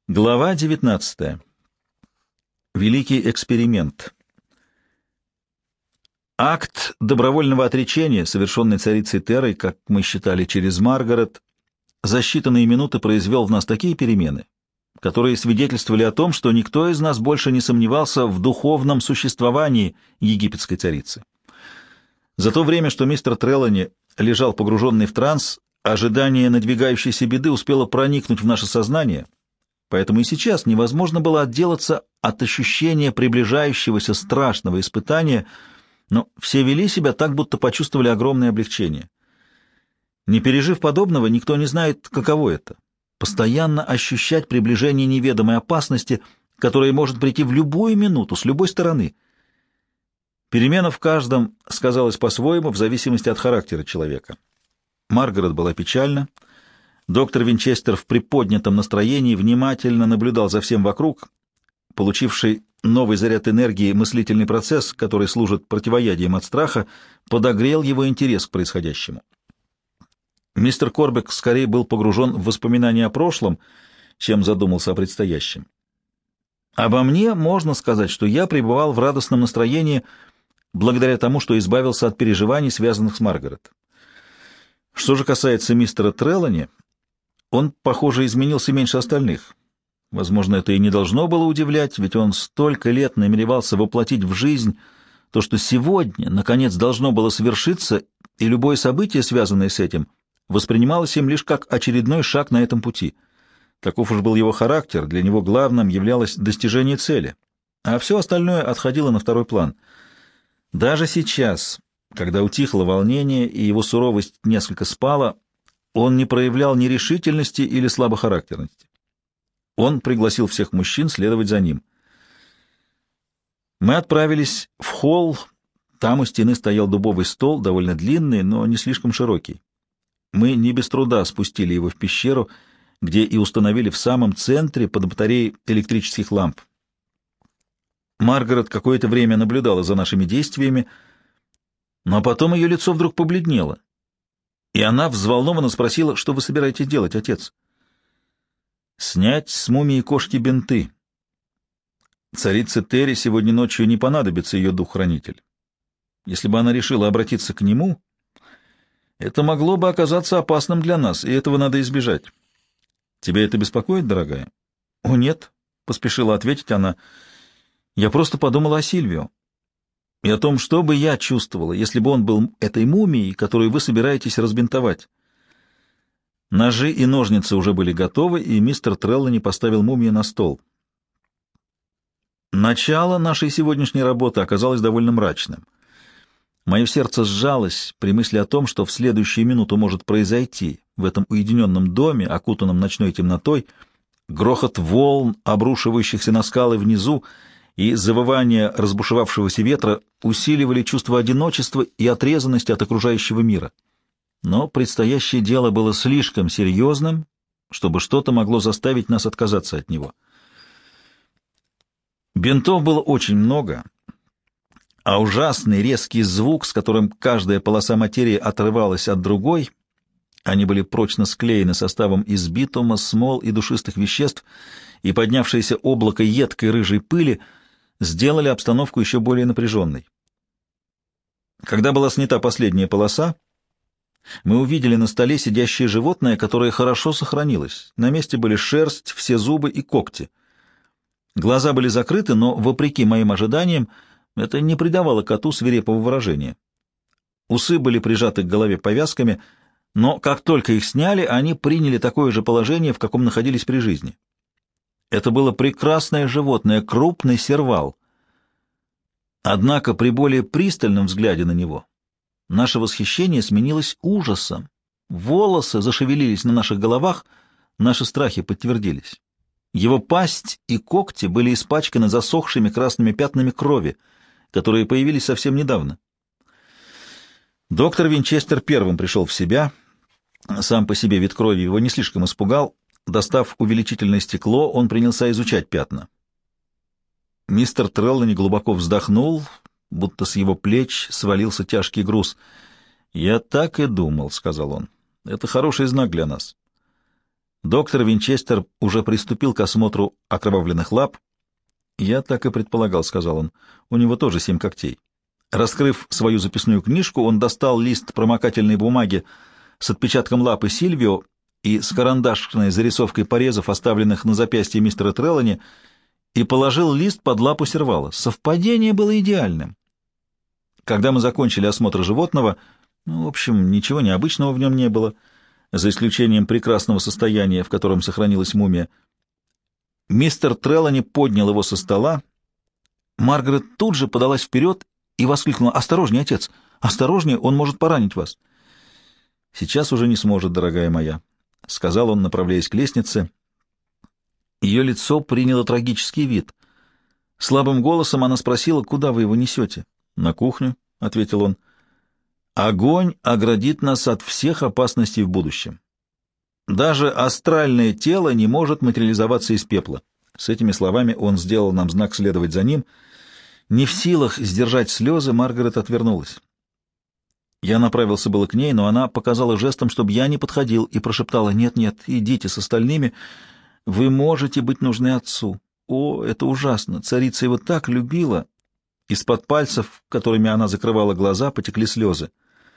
Глава 19. Великий эксперимент. Акт добровольного отречения, совершенный царицей Терой, как мы считали, через Маргарет, за считанные минуты произвел в нас такие перемены, которые свидетельствовали о том, что никто из нас больше не сомневался в духовном существовании египетской царицы. За то время, что мистер Треллани лежал погруженный в транс, ожидание надвигающейся беды успело проникнуть в наше сознание, поэтому и сейчас невозможно было отделаться от ощущения приближающегося страшного испытания, но все вели себя так, будто почувствовали огромное облегчение. Не пережив подобного, никто не знает, каково это — постоянно ощущать приближение неведомой опасности, которая может прийти в любую минуту, с любой стороны. Перемена в каждом сказалась по-своему в зависимости от характера человека. Маргарет была печальна. Доктор Винчестер в приподнятом настроении внимательно наблюдал за всем вокруг. Получивший новый заряд энергии мыслительный процесс, который служит противоядием от страха, подогрел его интерес к происходящему. Мистер Корбек скорее был погружен в воспоминания о прошлом, чем задумался о предстоящем. Обо мне можно сказать, что я пребывал в радостном настроении благодаря тому, что избавился от переживаний, связанных с Маргарет. Что же касается мистера Треллани, он, похоже, изменился меньше остальных. Возможно, это и не должно было удивлять, ведь он столько лет намеревался воплотить в жизнь то, что сегодня, наконец, должно было свершиться, и любое событие, связанное с этим, воспринималось им лишь как очередной шаг на этом пути. Таков уж был его характер, для него главным являлось достижение цели, а все остальное отходило на второй план. Даже сейчас, когда утихло волнение и его суровость несколько спала, он не проявлял нерешительности или слабохарактерности. Он пригласил всех мужчин следовать за ним. Мы отправились в холл. Там у стены стоял дубовый стол, довольно длинный, но не слишком широкий. Мы не без труда спустили его в пещеру, где и установили в самом центре под батареей электрических ламп. Маргарет какое-то время наблюдала за нашими действиями, но потом ее лицо вдруг побледнело, и она взволнованно спросила: «Что вы собираетесь делать, отец?» «Снять с мумии кошки бинты. Царице Терри сегодня ночью не понадобится ее дух-хранитель. Если бы она решила обратиться к нему, это могло бы оказаться опасным для нас, и этого надо избежать. Тебя это беспокоит, дорогая?» «О, нет», — поспешила ответить она, — «я просто подумала о Сильвио и о том, что бы я чувствовала, если бы он был этой мумией, которую вы собираетесь разбинтовать». Ножи и ножницы уже были готовы, и мистер Треллани поставил мумию на стол. Начало нашей сегодняшней работы оказалось довольно мрачным. Мое сердце сжалось при мысли о том, что в следующую минуту может произойти в этом уединенном доме, окутанном ночной темнотой. Грохот волн, обрушивающихся на скалы внизу, и завывание разбушевавшегося ветра усиливали чувство одиночества и отрезанности от окружающего мира. Но предстоящее дело было слишком серьезным, чтобы что-то могло заставить нас отказаться от него. Бинтов было очень много, а ужасный резкий звук, с которым каждая полоса материи отрывалась от другой, они были прочно склеены составом из битума, смол и душистых веществ, и поднявшееся облако едкой рыжей пыли сделали обстановку еще более напряженной. Когда была снята последняя полоса, мы увидели на столе сидящее животное, которое хорошо сохранилось. На месте были шерсть, все зубы и когти. Глаза были закрыты, но, вопреки моим ожиданиям, это не придавало коту свирепого выражения. Усы были прижаты к голове повязками, но как только их сняли, они приняли такое же положение, в каком находились при жизни. Это было прекрасное животное, крупный сервал. Однако при более пристальном взгляде на него наше восхищение сменилось ужасом. Волосы зашевелились на наших головах, наши страхи подтвердились. Его пасть и когти были испачканы засохшими красными пятнами крови, которые появились совсем недавно. Доктор Винчестер первым пришел в себя. Сам по себе вид крови его не слишком испугал. Достав увеличительное стекло, он принялся изучать пятна. Мистер Треллани глубоко вздохнул, будто с его плеч свалился тяжкий груз. «Я так и думал», — сказал он. «Это хороший знак для нас. Доктор Винчестер уже приступил к осмотру окровавленных лап. «Я так и предполагал», — сказал он. «У него тоже 7 когтей». Раскрыв свою записную книжку, он достал лист промокательной бумаги с отпечатком лапы Сильвио и с карандашной зарисовкой порезов, оставленных на запястье мистера Треллани, и положил лист под лапу сервала. Совпадение было идеальным. Когда мы закончили осмотр животного, в общем, ничего необычного в нем не было, за исключением прекрасного состояния, в котором сохранилась мумия, мистер Треллани поднял его со стола. Маргарет тут же подалась вперед и воскликнула: «Осторожнее, отец! Осторожнее, он может поранить вас!» «Сейчас уже не сможет, дорогая моя», — сказал он, направляясь к лестнице. Ее лицо приняло трагический вид. Слабым голосом она спросила: «Куда вы его несете?» «На кухню», — ответил он. «Огонь оградит нас от всех опасностей в будущем. Даже астральное тело не может материализоваться из пепла». С этими словами он сделал нам знак следовать за ним. Не в силах сдержать слезы, Маргарет отвернулась. Я направился было к ней, но она показала жестом, чтобы я не подходил, и прошептала: «Нет-нет, идите с остальными. Вы можете быть нужны отцу. О, это ужасно! Царица его так любила!» Из-под пальцев, которыми она закрывала глаза, потекли слезы.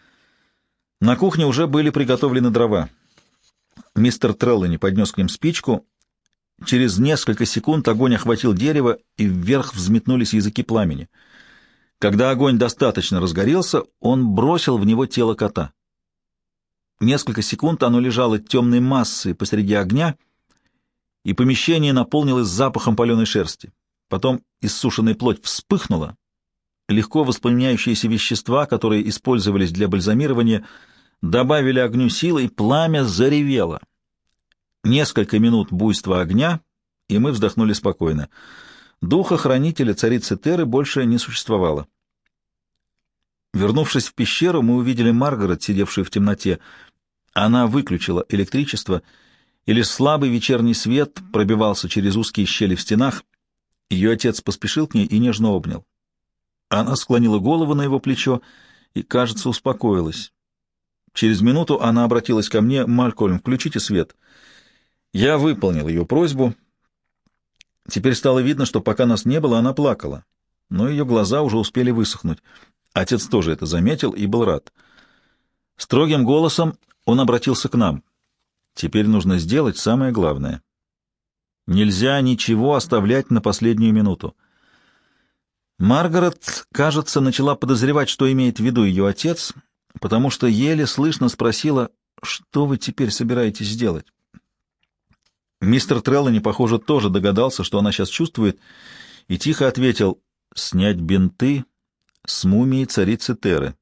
На кухне уже были приготовлены дрова. Мистер Треллани поднес к ним спичку. Через несколько секунд огонь охватил дерево, и вверх взметнулись языки пламени. Когда огонь достаточно разгорелся, он бросил в него тело кота. Несколько секунд оно лежало темной массой посреди огня, и помещение наполнилось запахом паленой шерсти. Потом иссушенная плоть вспыхнула. Легко воспламеняющиеся вещества, которые использовались для бальзамирования, добавили огню силы, и пламя заревело. Несколько минут буйства огня, и мы вздохнули спокойно. Духа-хранителя царицы Теры больше не существовало. Вернувшись в пещеру, мы увидели Маргарет, сидевшую в темноте. Она выключила электричество, и лишь слабый вечерний свет пробивался через узкие щели в стенах. Ее отец поспешил к ней и нежно обнял. Она склонила голову на его плечо и, кажется, успокоилась. Через минуту она обратилась ко мне: «Малькольм, включите свет». Я выполнил ее просьбу. Теперь стало видно, что пока нас не было, она плакала, но ее глаза уже успели высохнуть. Отец тоже это заметил и был рад. Строгим голосом он обратился к нам: «Теперь нужно сделать самое главное. Нельзя ничего оставлять на последнюю минуту». Маргарет, кажется, начала подозревать, что имеет в виду ее отец, потому что еле слышно спросила: «Что вы теперь собираетесь сделать?» Мистер Треллани, похоже, тоже догадался, что она сейчас чувствует, и тихо ответил: «Снять бинты с мумии царицы Теры».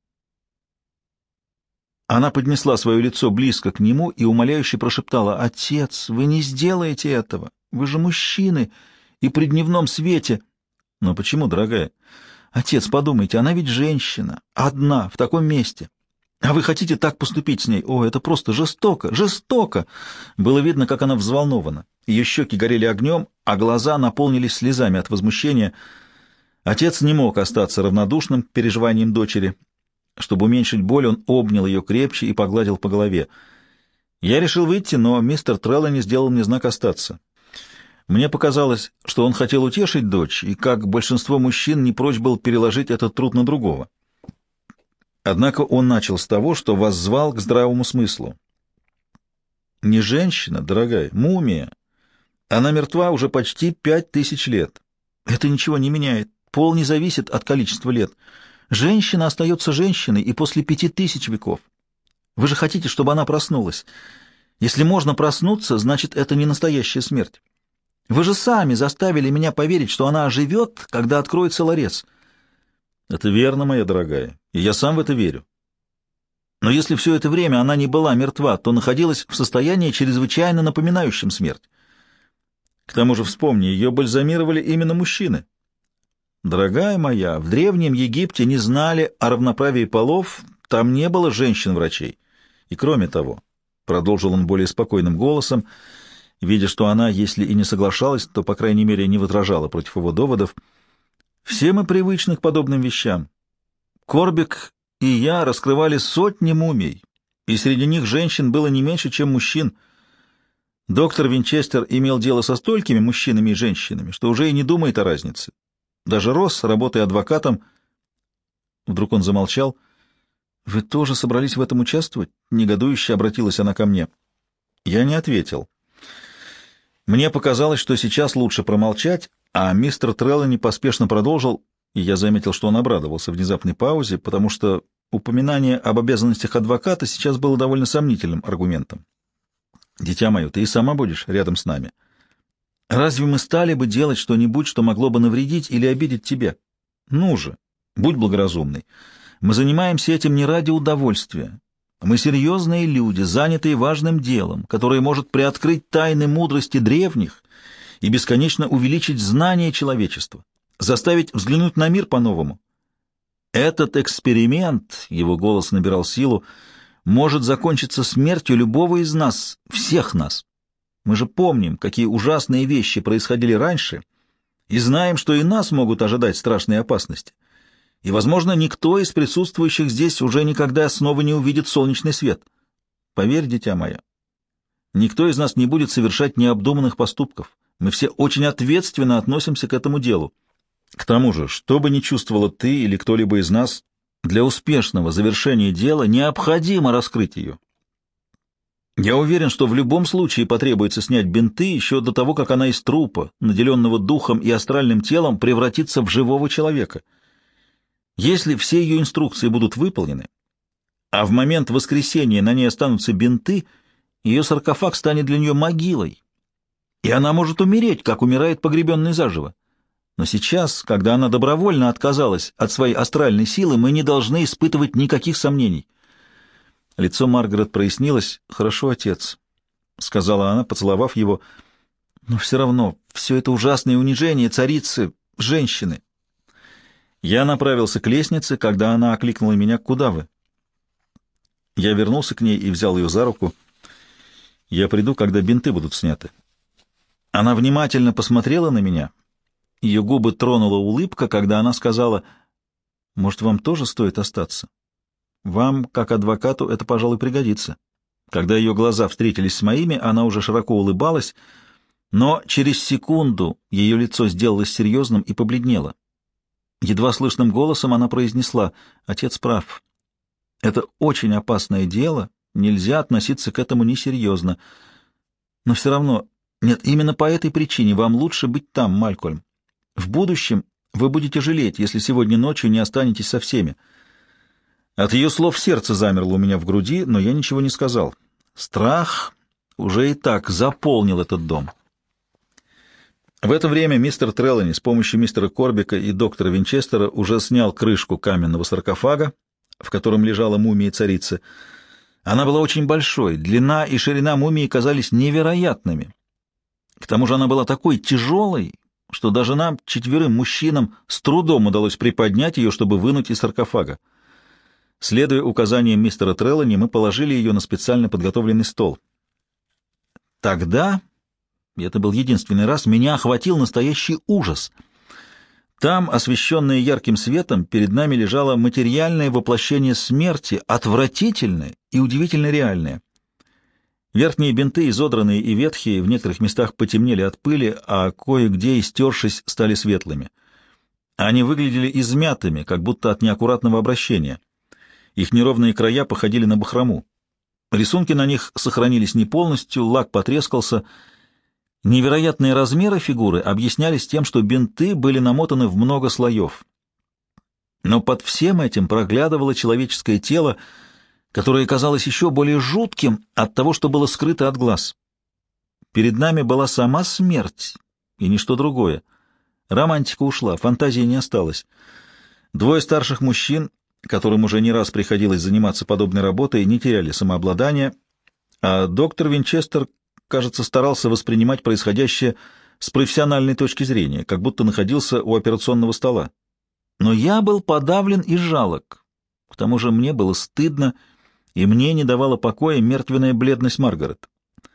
Она поднесла свое лицо близко к нему и умоляюще прошептала: «Отец, вы не сделаете этого! Вы же мужчины, и при дневном свете...» «Но почему, дорогая?» «Отец, подумайте, она ведь женщина, одна, в таком месте. А вы хотите так поступить с ней? О, это просто жестоко, жестоко!» Было видно, как она взволнована. Ее щеки горели огнем, а глаза наполнились слезами от возмущения. Отец не мог остаться равнодушным к переживаниям дочери. Чтобы уменьшить боль, он обнял ее крепче и погладил по голове. Я решил выйти, но мистер Треллани сделал мне знак остаться. Мне показалось, что он хотел утешить дочь, и, как большинство мужчин, не прочь был переложить этот труд на другого. Однако он начал с того, что воззвал к здравому смыслу. «Не женщина, дорогая, мумия. Она мертва уже почти 5000 лет. Это ничего не меняет. Пол не зависит от количества лет. Женщина остается женщиной и после 5000 веков. Вы же хотите, чтобы она проснулась. Если можно проснуться, значит, это не настоящая смерть. Вы же сами заставили меня поверить, что она оживет, когда откроется ларец». «Это верно, моя дорогая, и я сам в это верю. Но если все это время она не была мертва, то находилась в состоянии, чрезвычайно напоминающем смерть. К тому же, вспомни, ее бальзамировали именно мужчины. Дорогая моя, в Древнем Египте не знали о равноправии полов, там не было женщин-врачей. И кроме того, — продолжил он более спокойным голосом, видя, что она, если и не соглашалась, то, по крайней мере, не возражала против его доводов, — все мы привычны к подобным вещам. Корбик и я раскрывали сотни мумий, и среди них женщин было не меньше, чем мужчин. Доктор Винчестер имел дело со столькими мужчинами и женщинами, что уже и не думает о разнице. Даже Росс, работая адвокатом... Вдруг он замолчал. «Вы тоже собрались в этом участвовать?» — негодующе обратилась она ко мне. Я не ответил. Мне показалось, что сейчас лучше промолчать, а мистер Треллани поспешно продолжил, и я заметил, что он обрадовался внезапной паузе, потому что упоминание об обязанностях адвоката сейчас было довольно сомнительным аргументом. «Дитя мое, ты и сама будешь рядом с нами. Разве мы стали бы делать что-нибудь, что могло бы навредить или обидеть тебя? Ну же, будь благоразумной. Мы занимаемся этим не ради удовольствия. Мы серьезные люди, занятые важным делом, которое может приоткрыть тайны мудрости древних и бесконечно увеличить знания человечества, заставить взглянуть на мир по-новому. Этот эксперимент, его голос набирал силу, может закончиться смертью любого из нас, всех нас. Мы же помним, какие ужасные вещи происходили раньше, и знаем, что и нас могут ожидать страшные опасности. И, возможно, никто из присутствующих здесь уже никогда снова не увидит солнечный свет. Поверь, дитя мое, никто из нас не будет совершать необдуманных поступков. Мы все очень ответственно относимся к этому делу. К тому же, что бы ни чувствовала ты или кто-либо из нас, для успешного завершения дела необходимо раскрыть ее. Я уверен, что в любом случае потребуется снять бинты еще до того, как она из трупа, наделенного духом и астральным телом, превратится в живого человека. Если все ее инструкции будут выполнены, а в момент воскресения на ней останутся бинты, ее саркофаг станет для нее могилой, и она может умереть, как умирает погребенный заживо. Но сейчас, когда она добровольно отказалась от своей астральной силы, мы не должны испытывать никаких сомнений. Лицо Маргарет прояснилось. «Хорошо, отец», — сказала она, поцеловав его, — «но все равно все это ужасное унижение царицы, женщины». Я направился к лестнице, когда она окликнула меня: «Куда вы?» Я вернулся к ней и взял ее за руку. «Я приду, когда бинты будут сняты». Она внимательно посмотрела на меня. Ее губы тронула улыбка, когда она сказала: «Может, вам тоже стоит остаться? Вам, как адвокату, это, пожалуй, пригодится». Когда ее глаза встретились с моими, она уже широко улыбалась, но через секунду ее лицо сделалось серьезным и побледнело. Едва слышным голосом она произнесла: «Отец прав. Это очень опасное дело, нельзя относиться к этому несерьезно. Но все равно, нет, именно по этой причине вам лучше быть там, Малькольм. В будущем вы будете жалеть, если сегодня ночью не останетесь со всеми». От ее слов сердце замерло у меня в груди, но я ничего не сказал. Страх уже и так заполнил этот дом. В это время мистер Треллани с помощью мистера Корбика и доктора Винчестера уже снял крышку каменного саркофага, в котором лежала мумия царицы. Она была очень большой, длина и ширина мумии казались невероятными. К тому же она была такой тяжелой, что даже нам, 4 мужчинам, с трудом удалось приподнять ее, чтобы вынуть из саркофага. Следуя указаниям мистера Треллани, мы положили ее на специально подготовленный стол. Тогда, и это был единственный раз, меня охватил настоящий ужас. Там, освещенное ярким светом, перед нами лежало материальное воплощение смерти, отвратительное и удивительно реальное. Верхние бинты, изодранные и ветхие, в некоторых местах потемнели от пыли, а кое-где, истершись, стали светлыми. Они выглядели измятыми, как будто от неаккуратного обращения. Их неровные края походили на бахрому. Рисунки на них сохранились не полностью, лак потрескался. Невероятные размеры фигуры объяснялись тем, что бинты были намотаны в много слоев. Но под всем этим проглядывало человеческое тело, которое казалось еще более жутким от того, что было скрыто от глаз. Перед нами была сама смерть и ничто другое. Романтика ушла, фантазии не осталось. 2 старших мужчин, которым уже не раз приходилось заниматься подобной работой, не теряли самообладания, а доктор Винчестер, кажется, старался воспринимать происходящее с профессиональной точки зрения, как будто находился у операционного стола. Но я был подавлен и жалок. К тому же мне было стыдно, и мне не давала покоя мертвенная бледность Маргарет.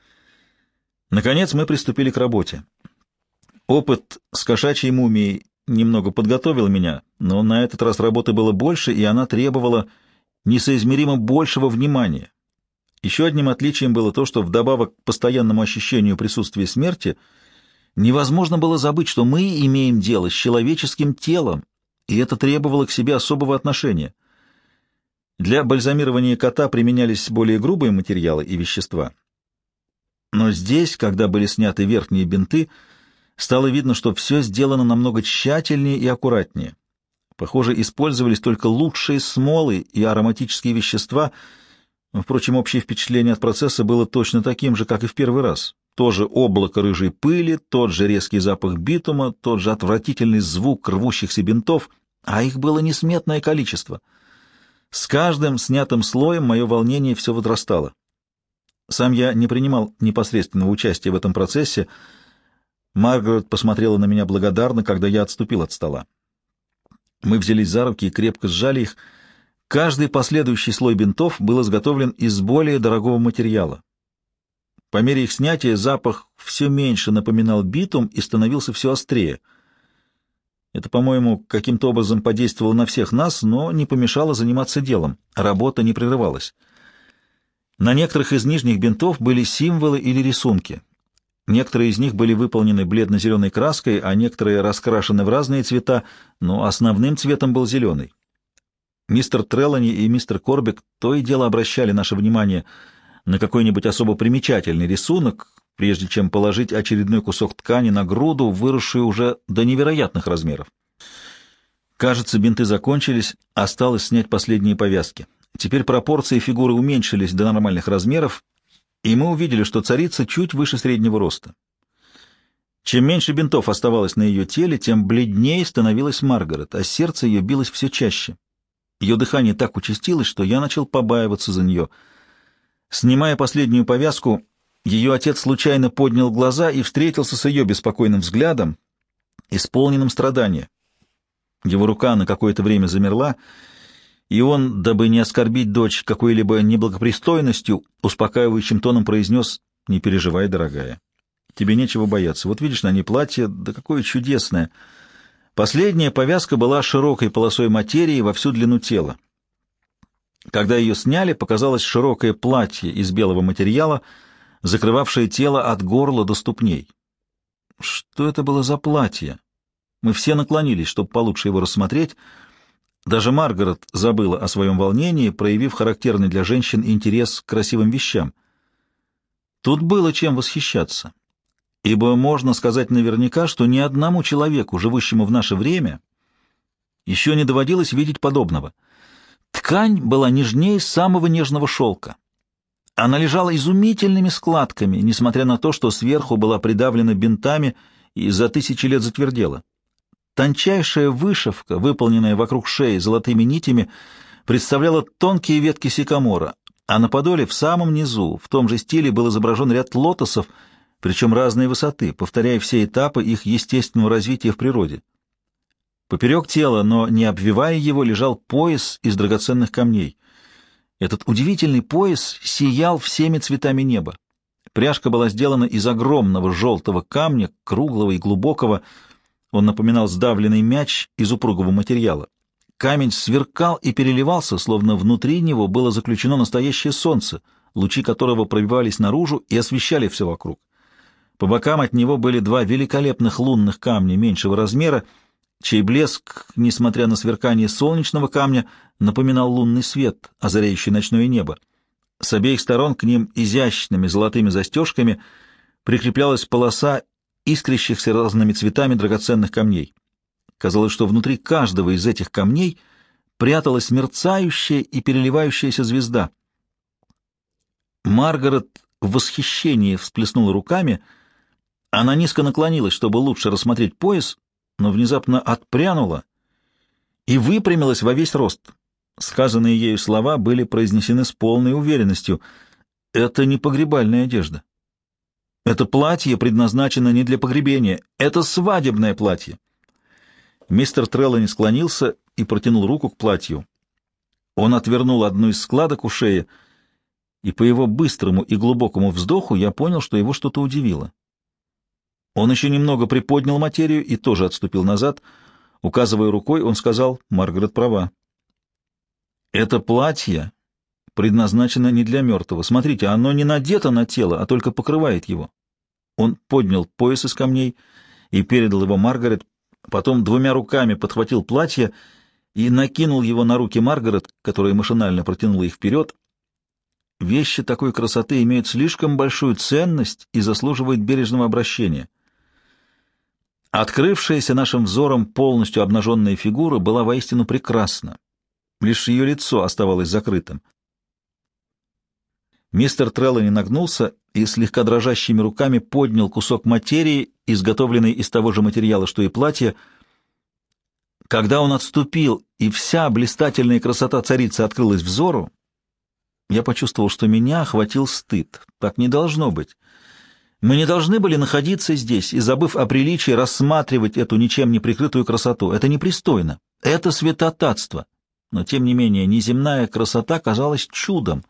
Наконец мы приступили к работе. Опыт с кошачьей мумией немного подготовил меня, но на этот раз работы было больше, и она требовала несоизмеримо большего внимания. Еще одним отличием было то, что вдобавок к постоянному ощущению присутствия смерти невозможно было забыть, что мы имеем дело с человеческим телом, и это требовало к себе особого отношения. Для бальзамирования кота применялись более грубые материалы и вещества. Но здесь, когда были сняты верхние бинты, стало видно, что все сделано намного тщательнее и аккуратнее. Похоже, использовались только лучшие смолы и ароматические вещества. Впрочем, общее впечатление от процесса было точно таким же, как и в первый раз. То же облако рыжей пыли, тот же резкий запах битума, тот же отвратительный звук рвущихся бинтов, а их было несметное количество. С каждым снятым слоем мое волнение все возрастало. Сам я не принимал непосредственного участия в этом процессе. Маргарет посмотрела на меня благодарно, когда я отступил от стола. Мы взялись за руки и крепко сжали их. Каждый последующий слой бинтов был изготовлен из более дорогого материала. По мере их снятия запах все меньше напоминал битум и становился все острее. Это, по-моему, каким-то образом подействовало на всех нас, но не помешало заниматься делом. Работа не прерывалась. На некоторых из нижних бинтов были символы или рисунки. Некоторые из них были выполнены бледно-зеленой краской, а некоторые раскрашены в разные цвета, но основным цветом был зеленый. Мистер Треллани и мистер Корбик то и дело обращали наше внимание на какой-нибудь особо примечательный рисунок, прежде чем положить очередной кусок ткани на груду, выросшую уже до невероятных размеров. Кажется, бинты закончились, осталось снять последние повязки. Теперь пропорции фигуры уменьшились до нормальных размеров, и мы увидели, что царица чуть выше среднего роста. Чем меньше бинтов оставалось на ее теле, тем бледнее становилась Маргарет, а сердце ее билось все чаще. Ее дыхание так участилось, что я начал побаиваться за нее. Снимая последнюю повязку, ее отец случайно поднял глаза и встретился с ее беспокойным взглядом, исполненным страдания. Его рука на какое-то время замерла, и он, дабы не оскорбить дочь какой-либо неблагопристойностью, успокаивающим тоном произнес: «Не переживай, дорогая, тебе нечего бояться. Вот видишь на ней платье, да какое чудесное!» Последняя повязка была широкой полосой материи во всю длину тела. Когда ее сняли, показалось широкое платье из белого материала, закрывавшее тело от горла до ступней. Что это было за платье? Мы все наклонились, чтобы получше его рассмотреть. Даже Маргарет забыла о своем волнении, проявив характерный для женщин интерес к красивым вещам. Тут было чем восхищаться, ибо можно сказать наверняка, что ни одному человеку, живущему в наше время, еще не доводилось видеть подобного. Ткань была нежнее самого нежного шелка. Она лежала изумительными складками, несмотря на то, что сверху была придавлена бинтами и за тысячи лет затвердела. Тончайшая вышивка, выполненная вокруг шеи золотыми нитями, представляла тонкие ветки сикамора, а на подоле в самом низу в том же стиле был изображен ряд лотосов, причем разной высоты, повторяя все этапы их естественного развития в природе. Поперек тела, но не обвивая его, лежал пояс из драгоценных камней. Этот удивительный пояс сиял всеми цветами неба. Пряжка была сделана из огромного желтого камня, круглого и глубокого. Он напоминал сдавленный мяч из упругого материала. Камень сверкал и переливался, словно внутри него было заключено настоящее солнце, лучи которого пробивались наружу и освещали все вокруг. По бокам от него были два великолепных лунных камня меньшего размера, чей блеск, несмотря на сверкание солнечного камня, напоминал лунный свет, озаряющий ночное небо. С обеих сторон к ним изящными золотыми застежками прикреплялась полоса искрящихся разными цветами драгоценных камней. Казалось, что внутри каждого из этих камней пряталась мерцающая и переливающаяся звезда. Маргарет в восхищении всплеснула руками. Она низко наклонилась, чтобы лучше рассмотреть пояс, но внезапно отпрянула и выпрямилась во весь рост. Сказанные ею слова были произнесены с полной уверенностью. Это не погребальная одежда. Это платье предназначено не для погребения. Это свадебное платье. Мистер Треллани склонился и протянул руку к платью. Он отвернул одну из складок у шеи, и по его быстрому и глубокому вздоху я понял, что его что-то удивило. Он еще немного приподнял материю и тоже отступил назад. Указывая рукой, он сказал: «Маргарет права. Это платье предназначено не для мертвого. Смотрите, оно не надето на тело, а только покрывает его». Он поднял пояс из камней и передал его Маргарет, потом двумя руками подхватил платье и накинул его на руки Маргарет, которая машинально протянула их вперед. Вещи такой красоты имеют слишком большую ценность и заслуживают бережного обращения. Открывшаяся нашим взором полностью обнаженная фигура была воистину прекрасна. Лишь ее лицо оставалось закрытым. Мистер Треллани нагнулся и слегка дрожащими руками поднял кусок материи, изготовленный из того же материала, что и платье. Когда он отступил, и вся блистательная красота царицы открылась взору, я почувствовал, что меня охватил стыд. Так не должно быть. Мы не должны были находиться здесь и, забыв о приличии, рассматривать эту ничем не прикрытую красоту. Это непристойно. Это святотатство. Но, тем не менее, неземная красота казалась чудом.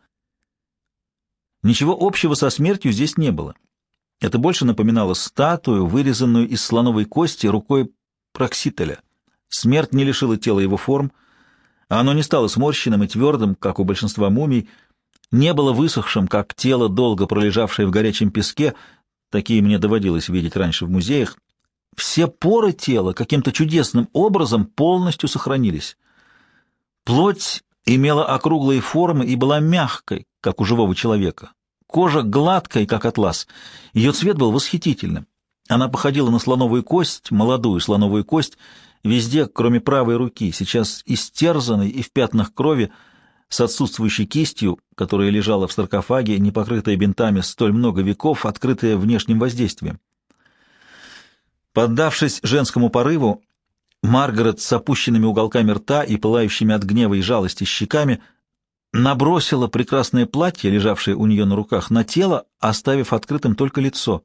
Ничего общего со смертью здесь не было. Это больше напоминало статую, вырезанную из слоновой кости рукой Проксителя. Смерть не лишила тела его форм, а оно не стало сморщенным и твердым, как у большинства мумий, не было высохшим, как тело, долго пролежавшее в горячем песке, такие мне доводилось видеть раньше в музеях. Все поры тела каким-то чудесным образом полностью сохранились. Плоть имела округлые формы и была мягкой, как у живого человека. Кожа гладкой, как атлас. Ее цвет был восхитительным. Она походила на слоновую кость, молодую слоновую кость, везде, кроме правой руки, сейчас истерзанной и в пятнах крови, с отсутствующей кистью, которая лежала в саркофаге, не покрытая бинтами столь много веков, открытая внешним воздействием. Поддавшись женскому порыву, Маргарет с опущенными уголками рта и пылающими от гнева и жалости щеками набросила прекрасное платье, лежавшее у нее на руках, на тело, оставив открытым только лицо.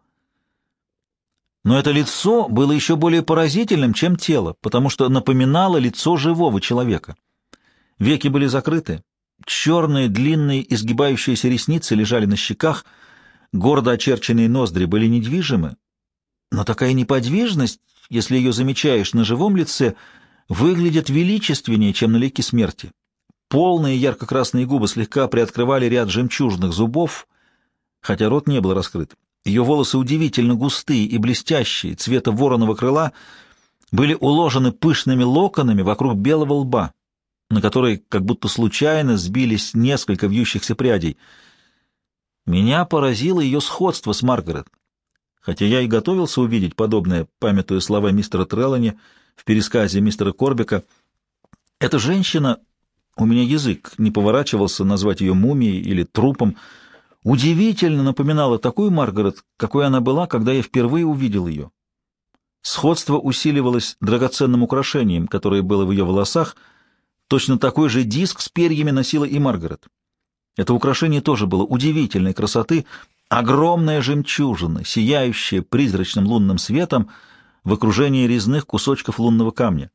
Но это лицо было еще более поразительным, чем тело, потому что напоминало лицо живого человека. Веки были закрыты, черные, длинные, изгибающиеся ресницы лежали на щеках, гордо очерченные ноздри были недвижимы, но такая неподвижность, если ее замечаешь на живом лице, выглядит величественнее, чем на лике смерти. Полные ярко-красные губы слегка приоткрывали ряд жемчужных зубов, хотя рот не был раскрыт. Ее волосы удивительно густые и блестящие, цвета вороного крыла, были уложены пышными локонами вокруг белого лба, на который как будто случайно сбились несколько вьющихся прядей. Меня поразило ее сходство с Маргарет, хотя я и готовился увидеть подобное, памятуя слова мистера Треллани в пересказе мистера Корбека. Эта женщина, у меня язык не поворачивался назвать ее мумией или трупом, удивительно напоминала такую Маргарет, какой она была, когда я впервые увидел ее. Сходство усиливалось драгоценным украшением, которое было в ее волосах. Точно такой же диск с перьями носила и Маргарет. Это украшение тоже было удивительной красоты, огромная жемчужина, сияющая призрачным лунным светом в окружении резных кусочков лунного камня.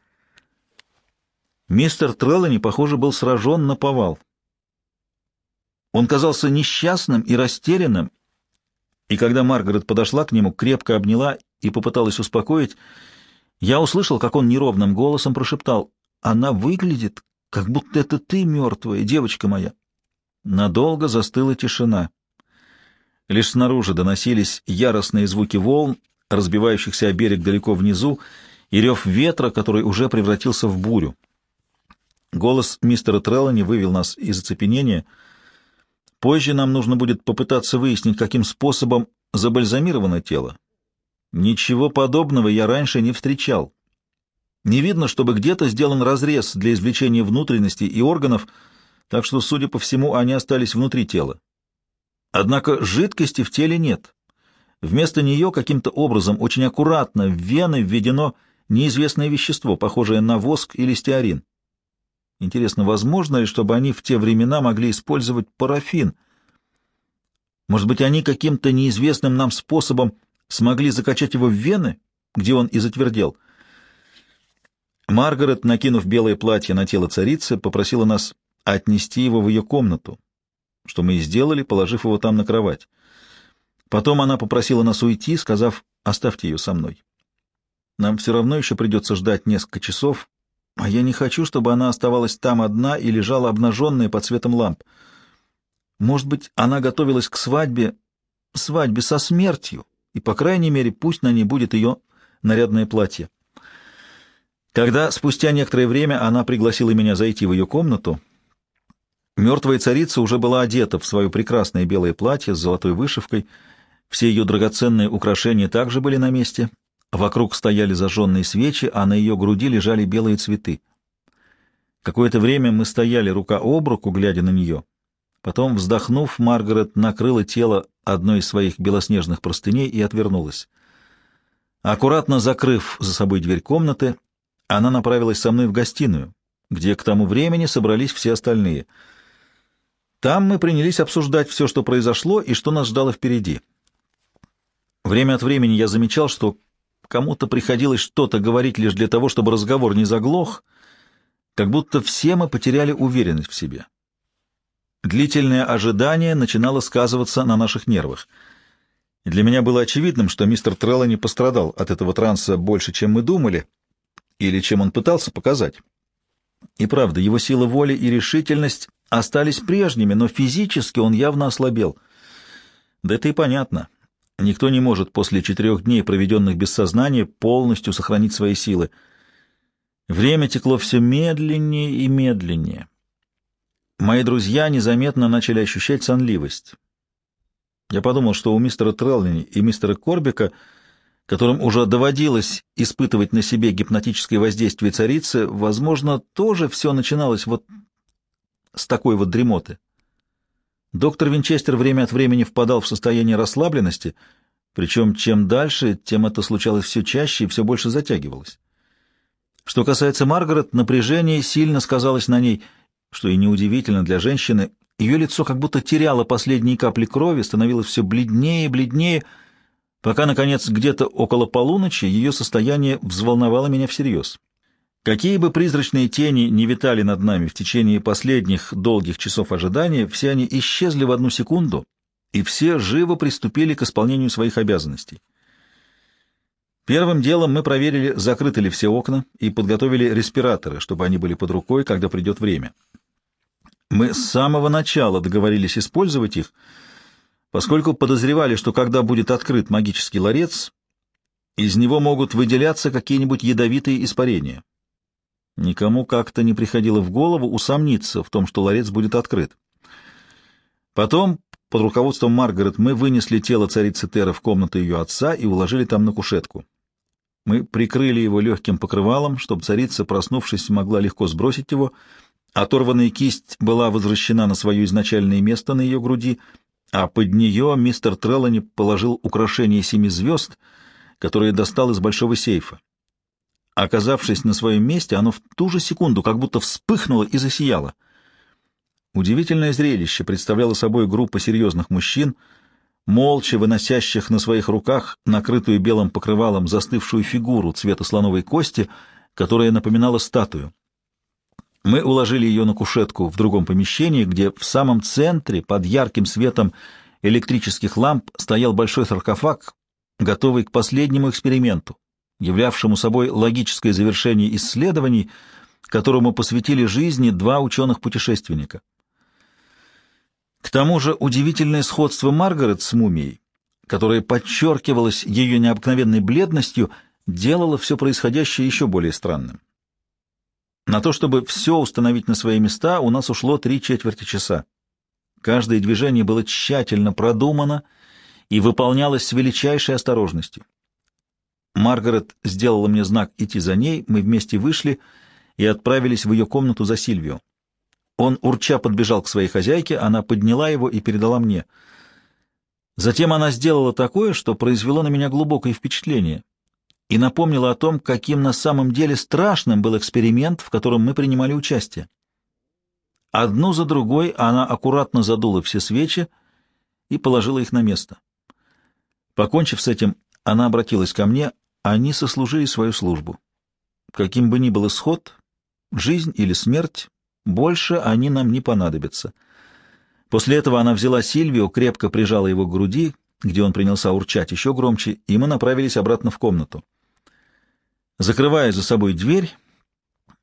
Мистер Треллани, похоже, был сражен наповал. Он казался несчастным и растерянным, и когда Маргарет подошла к нему, крепко обняла и попыталась успокоить, я услышал, как он неровным голосом прошептал: «Она выглядит, как будто это ты мертвая, девочка моя». Надолго застыла тишина. Лишь снаружи доносились яростные звуки волн, разбивающихся о берег далеко внизу, и рев ветра, который уже превратился в бурю. Голос мистера Треллани вывел нас из оцепенения. Позже нам нужно будет попытаться выяснить, каким способом забальзамировано тело. Ничего подобного я раньше не встречал. Не видно, чтобы где-то сделан разрез для извлечения внутренностей и органов, так что, судя по всему, они остались внутри тела. Однако жидкости в теле нет. Вместо нее каким-то образом очень аккуратно в вены введено неизвестное вещество, похожее на воск или стеарин. Интересно, возможно ли, чтобы они в те времена могли использовать парафин? Может быть, они каким-то неизвестным нам способом смогли закачать его в вены, где он и затвердел? Маргарет, накинув белое платье на тело царицы, попросила нас отнести его в ее комнату, что мы и сделали, положив его там на кровать. Потом она попросила нас уйти, сказав: «Оставьте ее со мной. Нам все равно еще придется ждать несколько часов, А я не хочу, чтобы она оставалась там одна и лежала обнаженная под светом ламп. Может быть, она готовилась к свадьбе со смертью, и, по крайней мере, пусть на ней будет ее нарядное платье. Когда спустя некоторое время она пригласила меня зайти в ее комнату, мертвая царица уже была одета в свое прекрасное белое платье с золотой вышивкой, все ее драгоценные украшения также были на месте, вокруг стояли зажженные свечи, а на ее груди лежали белые цветы. Какое-то время мы стояли рука об руку, глядя на нее. Потом, вздохнув, Маргарет накрыла тело одной из своих белоснежных простыней и отвернулась. Аккуратно закрыв за собой дверь комнаты, она направилась со мной в гостиную, где к тому времени собрались все остальные. Там мы принялись обсуждать все, что произошло и что нас ждало впереди. Время от времени я замечал, что кому-то приходилось что-то говорить лишь для того, чтобы разговор не заглох, как будто все мы потеряли уверенность в себе. Длительное ожидание начинало сказываться на наших нервах. И для меня было очевидным, что мистер Треллани пострадал от этого транса больше, чем мы думали, или чем он пытался показать. И правда, его сила воли и решительность остались прежними, но физически он явно ослабел. Да это и понятно. Никто не может после 4 дней, проведенных без сознания, полностью сохранить свои силы. Время текло все медленнее и медленнее. Мои друзья незаметно начали ощущать сонливость. Я подумал, что у мистера Треллани и мистера Корбика, которым уже доводилось испытывать на себе гипнотическое воздействие царицы, возможно, тоже все начиналось вот с такой вот дремоты. Доктор Винчестер время от времени впадал в состояние расслабленности, причем чем дальше, тем это случалось все чаще и все больше затягивалось. Что касается Маргарет, напряжение сильно сказалось на ней, что и неудивительно для женщины. Ее лицо как будто теряло последние капли крови, становилось все бледнее и бледнее, пока, наконец, где-то около полуночи ее состояние взволновало меня всерьез. Какие бы призрачные тени не витали над нами в течение последних долгих часов ожидания, все они исчезли в одну секунду, и все живо приступили к исполнению своих обязанностей. Первым делом мы проверили, закрыты ли все окна, и подготовили респираторы, чтобы они были под рукой, когда придет время. Мы с самого начала договорились использовать их, поскольку подозревали, что когда будет открыт магический ларец, из него могут выделяться какие-нибудь ядовитые испарения. Никому как-то не приходило в голову усомниться в том, что ларец будет открыт. Потом, под руководством Маргарет, мы вынесли тело царицы Теры в комнату ее отца и уложили там на кушетку. Мы прикрыли его легким покрывалом, чтобы царица, проснувшись, могла легко сбросить его. Оторванная кисть была возвращена на свое изначальное место на ее груди, а под нее мистер Треллани положил украшение 7 звезд, которое достал из большого сейфа. Оказавшись на своем месте, оно в ту же секунду как будто вспыхнуло и засияло. Удивительное зрелище представляло собой группа серьезных мужчин, молча выносящих на своих руках накрытую белым покрывалом застывшую фигуру цвета слоновой кости, которая напоминала статую. Мы уложили ее на кушетку в другом помещении, где в самом центре, под ярким светом электрических ламп, стоял большой саркофаг, готовый к последнему эксперименту, являвшему собой логическое завершение исследований, которому посвятили жизни 2 ученых-путешественника. К тому же удивительное сходство Маргарет с мумией, которое подчеркивалось ее необыкновенной бледностью, делало все происходящее еще более странным. На то, чтобы все установить на свои места, у нас ушло 3/4 часа. Каждое движение было тщательно продумано и выполнялось с величайшей осторожностью. Маргарет сделала мне знак идти за ней, мы вместе вышли и отправились в ее комнату за Сильвио. Он урча подбежал к своей хозяйке, она подняла его и передала мне. Затем она сделала такое, что произвело на меня глубокое впечатление, и напомнила о том, каким на самом деле страшным был эксперимент, в котором мы принимали участие. Одну за другой она аккуратно задула все свечи и положила их на место. Покончив с этим, она обратилась ко мне: они сослужили свою службу. Каким бы ни был исход, жизнь или смерть, больше они нам не понадобятся. После этого она взяла Сильвио, крепко прижала его к груди, где он принялся урчать еще громче, и мы направились обратно в комнату. Закрывая за собой дверь,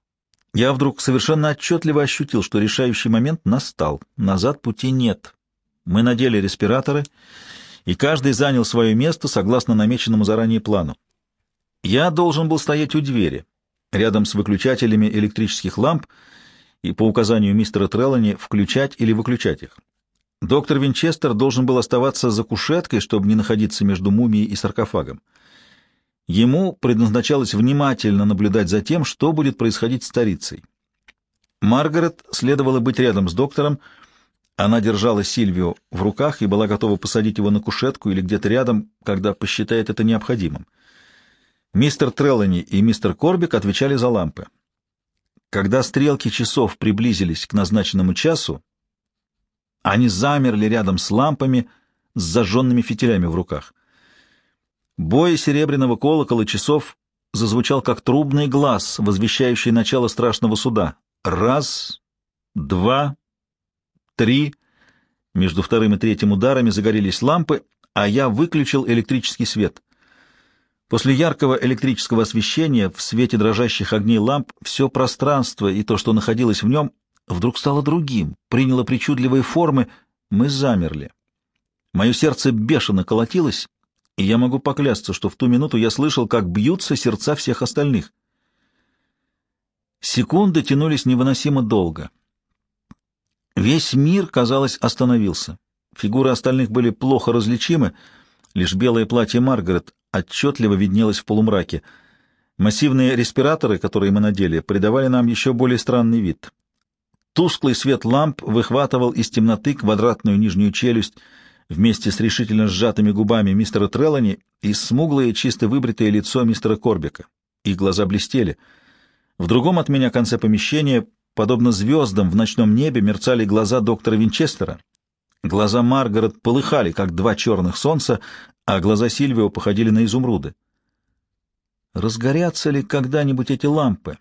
Я вдруг совершенно отчетливо ощутил, что решающий момент настал. Назад пути нет. Мы надели респираторы, и каждый занял свое место согласно намеченному заранее плану. Я должен был стоять у двери, рядом с выключателями электрических ламп, и по указанию мистера Треллани включать или выключать их. Доктор Винчестер должен был оставаться за кушеткой, чтобы не находиться между мумией и саркофагом. Ему предназначалось внимательно наблюдать за тем, что будет происходить с старицей. Маргарет следовало быть рядом с доктором. Она держала Сильвио в руках и была готова посадить его на кушетку или где-то рядом, когда посчитает это необходимым. Мистер Треллани и мистер Корбик отвечали за лампы. Когда стрелки часов приблизились к назначенному часу, они замерли рядом с лампами с зажженными фитилями в руках. Бой серебряного колокола часов зазвучал как трубный глаз, возвещающий начало страшного суда. Раз, два, три. Между вторым и третьим ударами загорелись лампы, а я выключил электрический свет. После яркого электрического освещения в свете дрожащих огней ламп все пространство и то, что находилось в нем, вдруг стало другим, приняло причудливые формы. Мы замерли. Мое сердце бешено колотилось, и я могу поклясться, что в ту минуту я слышал, как бьются сердца всех остальных. Секунды тянулись невыносимо долго. Весь мир, казалось, остановился. Фигуры остальных были плохо различимы, лишь белое платье Маргарет отчетливо виднелось в полумраке. Массивные респираторы, которые мы надели, придавали нам еще более странный вид. Тусклый свет ламп выхватывал из темноты квадратную нижнюю челюсть вместе с решительно сжатыми губами мистера Треллани и смуглое, чисто выбритое лицо мистера Корбика. Их глаза блестели. В другом от меня конце помещения, подобно звездам в ночном небе, мерцали глаза доктора Винчестера. Глаза Маргарет полыхали, как два черных солнца, а глаза Сильвио походили на изумруды. Разгорятся ли когда-нибудь эти лампы?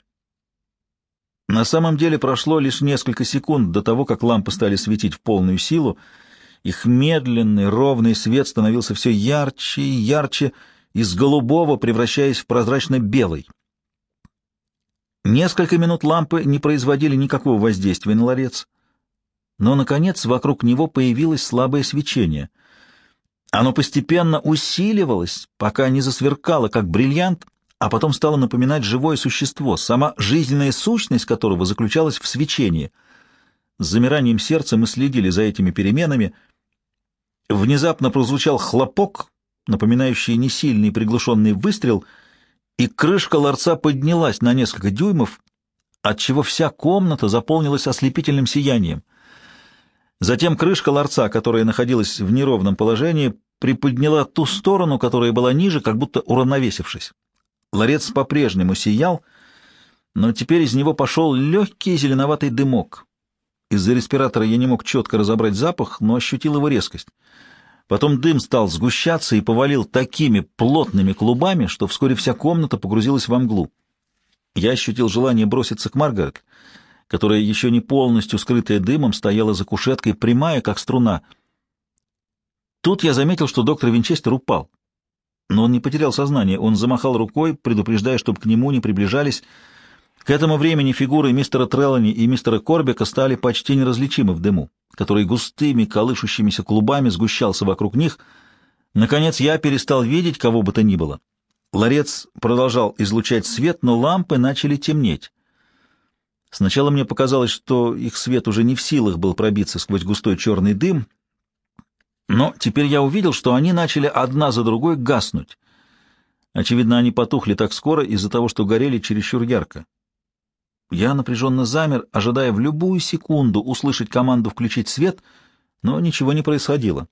На самом деле прошло лишь несколько секунд до того, как лампы стали светить в полную силу. Их медленный, ровный свет становился все ярче и ярче, из голубого превращаясь в прозрачно-белый. Несколько минут лампы не производили никакого воздействия на ларец, но, наконец, вокруг него появилось слабое свечение. Оно постепенно усиливалось, пока не засверкало, как бриллиант, а потом стало напоминать живое существо, сама жизненная сущность которого заключалась в свечении. С замиранием сердца мы следили за этими переменами. Внезапно прозвучал хлопок, напоминающий несильный приглушенный выстрел, и крышка ларца поднялась на несколько дюймов, отчего вся комната заполнилась ослепительным сиянием. Затем крышка ларца, которая находилась в неровном положении, приподняла ту сторону, которая была ниже, как будто уравновесившись. Ларец по-прежнему сиял, но теперь из него пошел легкий зеленоватый дымок. Из-за респиратора я не мог четко разобрать запах, но ощутил его резкость. Потом дым стал сгущаться и повалил такими плотными клубами, что вскоре вся комната погрузилась во мглу. Я ощутил желание броситься к Маргарет, которая, еще не полностью скрытая дымом, стояла за кушеткой, прямая, как струна. Тут я заметил, что доктор Винчестер упал. Но он не потерял сознание, он замахал рукой, предупреждая, чтобы к нему не приближались. К этому времени фигуры мистера Треллани и мистера Корбика стали почти неразличимы в дыму, который густыми колышущимися клубами сгущался вокруг них. Наконец я перестал видеть кого бы то ни было. Ларец продолжал излучать свет, но лампы начали темнеть. Сначала мне показалось, что их свет уже не в силах был пробиться сквозь густой черный дым, но теперь я увидел, что они начали одна за другой гаснуть. Очевидно, они потухли так скоро из-за того, что горели чересчур ярко. Я напряженно замер, ожидая в любую секунду услышать команду включить свет, но ничего не происходило.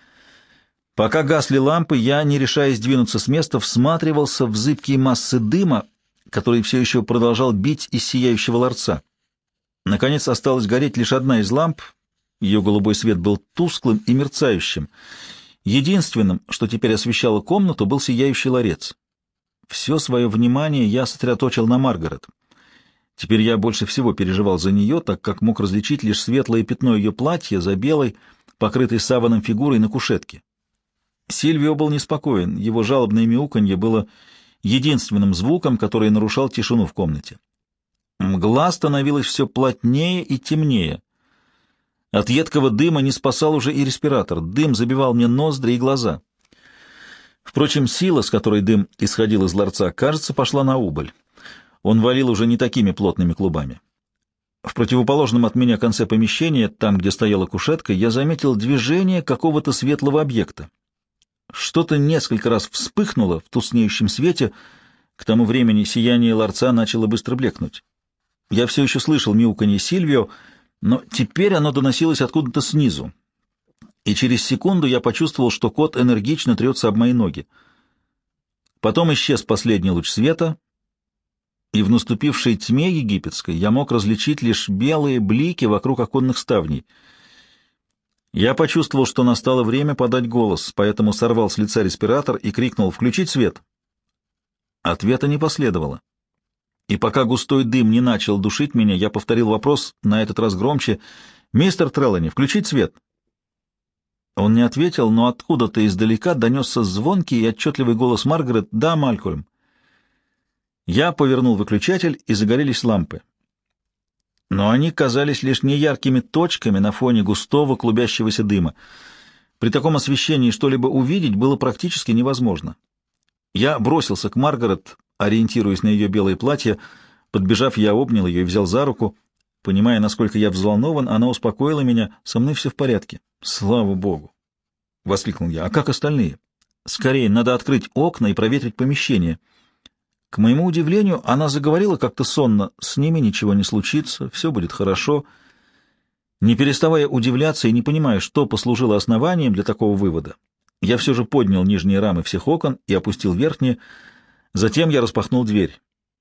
Пока гасли лампы, я, не решаясь двинуться с места, всматривался в зыбкие массы дыма, который все еще продолжал бить из сияющего ларца. Наконец осталась гореть лишь одна из ламп. Ее голубой свет был тусклым и мерцающим. Единственным, что теперь освещало комнату, был сияющий ларец. Все свое внимание я сосредоточил на Маргарет. Теперь я больше всего переживал за нее, так как мог различить лишь светлое пятно ее платья за белой, покрытой саваном фигурой на кушетке. Сильвио был неспокоен, его жалобное мяуканье было единственным звуком, который нарушал тишину в комнате. Мгла становилась все плотнее и темнее. От едкого дыма не спасал уже и респиратор. Дым забивал мне ноздри и глаза. Впрочем, сила, с которой дым исходил из ларца, кажется, пошла на убыль. Он валил уже не такими плотными клубами. В противоположном от меня конце помещения, там, где стояла кушетка, я заметил движение какого-то светлого объекта. Что-то несколько раз вспыхнуло в тускнеющем свете, к тому времени сияние ларца начало быстро блекнуть. Я все еще слышал мяуканье Сильвио, но теперь оно доносилось откуда-то снизу, и через секунду я почувствовал, что кот энергично трется об мои ноги. Потом исчез последний луч света, и в наступившей тьме египетской я мог различить лишь белые блики вокруг оконных ставней. Я почувствовал, что настало время подать голос, поэтому сорвал с лица респиратор и крикнул «Включить свет!». Ответа не последовало. И пока густой дым не начал душить меня, я повторил вопрос, на этот раз громче: «Мистер Треллани, включить свет!». Он не ответил, но откуда-то издалека донесся звонкий и отчетливый голос Маргарет: «Да, Малькольм». Я повернул выключатель, и загорелись лампы. Но они казались лишь неяркими точками на фоне густого клубящегося дыма. При таком освещении что-либо увидеть было практически невозможно. Я бросился к Маргарет, ориентируясь на ее белое платье. Подбежав, я обнял ее и взял за руку. Понимая, насколько я взволнован, она успокоила меня: «Со мной все в порядке». «Слава Богу!» — воскликнул я. «А как остальные?» «Скорее, надо открыть окна и проветрить помещение». К моему удивлению, она заговорила как-то сонно: «С ними ничего не случится, все будет хорошо». Не переставая удивляться и не понимая, что послужило основанием для такого вывода, я все же поднял нижние рамы всех окон и опустил верхние. Затем я распахнул дверь.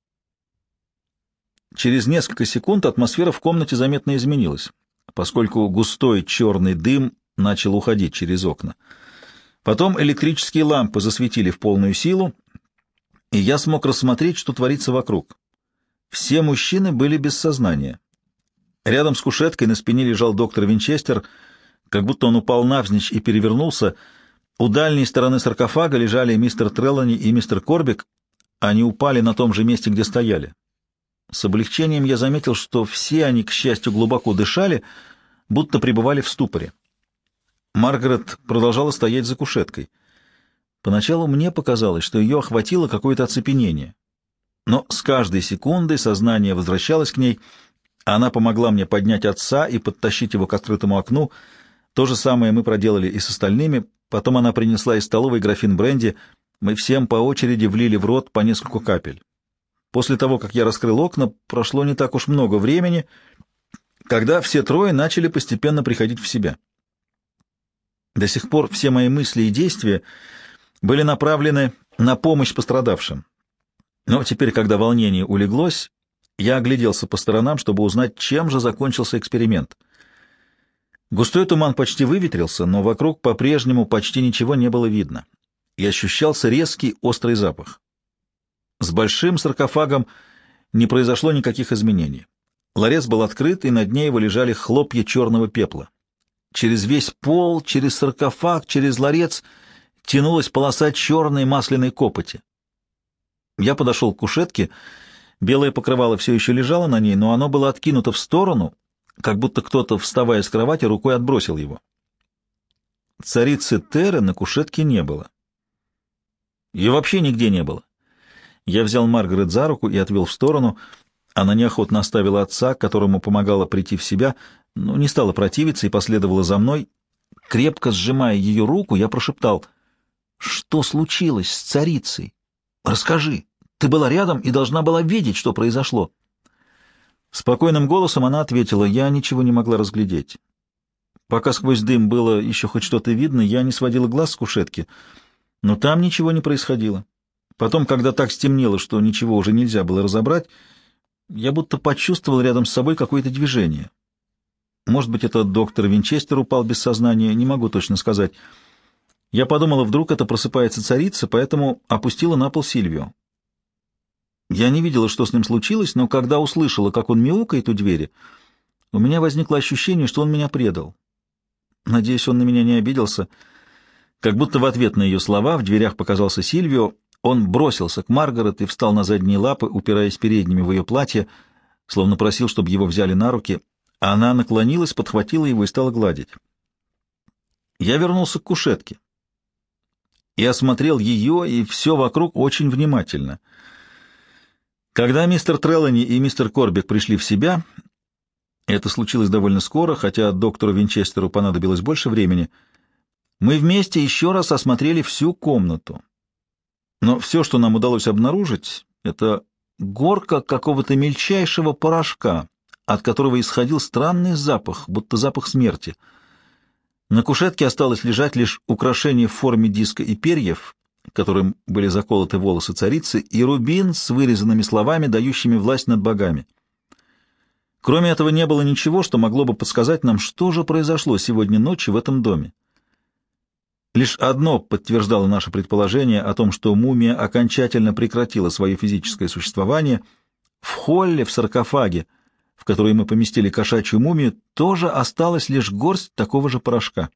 Через несколько секунд атмосфера в комнате заметно изменилась, поскольку густой черный дым начал уходить через окна. Потом электрические лампы засветили в полную силу, и я смог рассмотреть, что творится вокруг. Все мужчины были без сознания. Рядом с кушеткой на спине лежал доктор Винчестер, как будто он упал навзничь и перевернулся. У дальней стороны саркофага лежали мистер Треллани и мистер Корбик. Они упали на том же месте, где стояли. С облегчением я заметил, что все они, к счастью, глубоко дышали, будто пребывали в ступоре. Маргарет продолжала стоять за кушеткой. Поначалу мне показалось, что ее охватило какое-то оцепенение. Но с каждой секундой сознание возвращалось к ней. Она помогла мне поднять отца и подтащить его к открытому окну. То же самое мы проделали и с остальными. Потом она принесла из столовой графин бренди. Мы всем по очереди влили в рот по несколько капель. После того, как я раскрыл окна, прошло не так уж много времени, когда все трое начали постепенно приходить в себя. До сих пор все мои мысли и действия были направлены на помощь пострадавшим. Но теперь, когда волнение улеглось, я огляделся по сторонам, чтобы узнать, чем же закончился эксперимент. Густой туман почти выветрился, но вокруг по-прежнему почти ничего не было видно, и ощущался резкий острый запах. С большим саркофагом не произошло никаких изменений. Ларец был открыт, и на дне его лежали хлопья черного пепла. Через весь пол, через саркофаг, через ларец тянулась полоса черной масляной копоти. Я подошел к кушетке. Белое покрывало все еще лежало на ней, но оно было откинуто в сторону, как будто кто-то, вставая с кровати, рукой отбросил его. Царицы Теры на кушетке не было. Ее вообще нигде не было. Я взял Маргарет за руку и отвел в сторону. Она неохотно оставила отца, которому помогала прийти в себя, но не стала противиться и последовала за мной. Крепко сжимая ее руку, я прошептал: «Что случилось с царицей? Расскажи. Ты была рядом и должна была видеть, что произошло». Спокойным голосом она ответила: «Я ничего не могла разглядеть. Пока сквозь дым было еще хоть что-то видно, я не сводила глаз с кушетки, но там ничего не происходило. Потом, когда так стемнело, что ничего уже нельзя было разобрать, я будто почувствовал рядом с собой какое-то движение. Может быть, это доктор Винчестер упал без сознания, не могу точно сказать. Я подумала, вдруг это просыпается царица, поэтому опустила на пол Сильвио. Я не видела, что с ним случилось, но когда услышала, как он мяукает у двери, у меня возникло ощущение, что он меня предал. Надеюсь, он на меня не обиделся». Как будто в ответ на ее слова в дверях показался Сильвио. Он бросился к Маргарет и встал на задние лапы, упираясь передними в ее платье. словно просил, чтобы его взяли на руки. Она наклонилась, подхватила его и стала гладить. Я вернулся к кушетке и осмотрел ее и все вокруг очень внимательно. Когда мистер Треллани и мистер Корбек пришли в себя, это случилось довольно скоро, хотя доктору Винчестеру понадобилось больше времени, мы вместе еще раз осмотрели всю комнату. Но все, что нам удалось обнаружить, это горка какого-то мельчайшего порошка, от которого исходил странный запах, будто запах смерти. На кушетке осталось лежать лишь украшение в форме диска и перьев, которым были заколоты волосы царицы, и рубин с вырезанными словами, дающими власть над богами. Кроме этого не было ничего, что могло бы подсказать нам, что же произошло сегодня ночью в этом доме. Лишь одно подтверждало наше предположение о том, что мумия окончательно прекратила свое физическое существование. В холле, в саркофаге, в который мы поместили кошачью мумию, тоже осталась лишь горсть такого же порошка.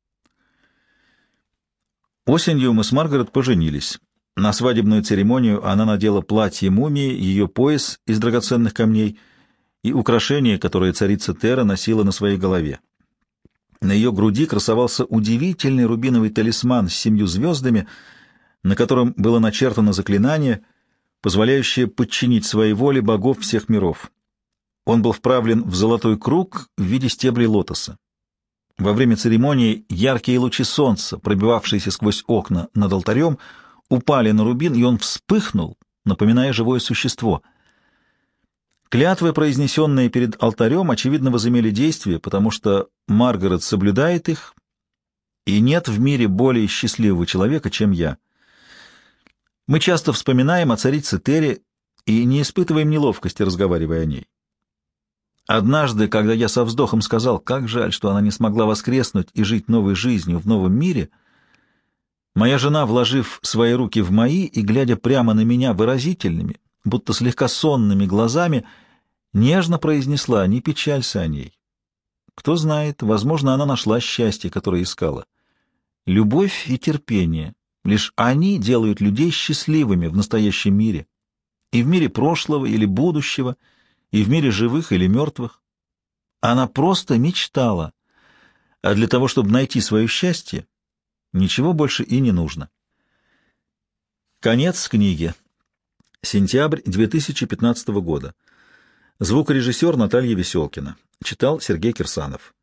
Осенью мы с Маргарет поженились. На свадебную церемонию она надела платье мумии, ее пояс из драгоценных камней и украшение, которое царица Тера носила на своей голове. На ее груди красовался удивительный рубиновый талисман с 7 звездами, на котором было начертано заклинание, позволяющее подчинить своей воле богов всех миров. Он был вправлен в золотой круг в виде стеблей лотоса. Во время церемонии яркие лучи солнца, пробивавшиеся сквозь окна над алтарем, упали на рубин, и он вспыхнул, напоминая живое существо. Клятвы, произнесенные перед алтарем, очевидно, возымели действие, потому что Маргарет соблюдает их, и нет в мире более счастливого человека, чем я. Мы часто вспоминаем о царице Тере и не испытываем неловкости, разговаривая о ней. Однажды, когда я со вздохом сказал, как жаль, что она не смогла воскреснуть и жить новой жизнью в новом мире, моя жена, вложив свои руки в мои и глядя прямо на меня выразительными, будто слегка сонными глазами, нежно произнесла: «Не печалься о ней. Кто знает, возможно, она нашла счастье, которое искала. Любовь и терпение — лишь они делают людей счастливыми в настоящем мире, и в мире прошлого или будущего, и в мире живых или мертвых. Она просто мечтала, а для того, чтобы найти свое счастье, ничего больше и не нужно». Конец книги. Сентябрь 2015 года. Звукорежиссер Наталья Веселкина. Читал Сергей Кирсанов.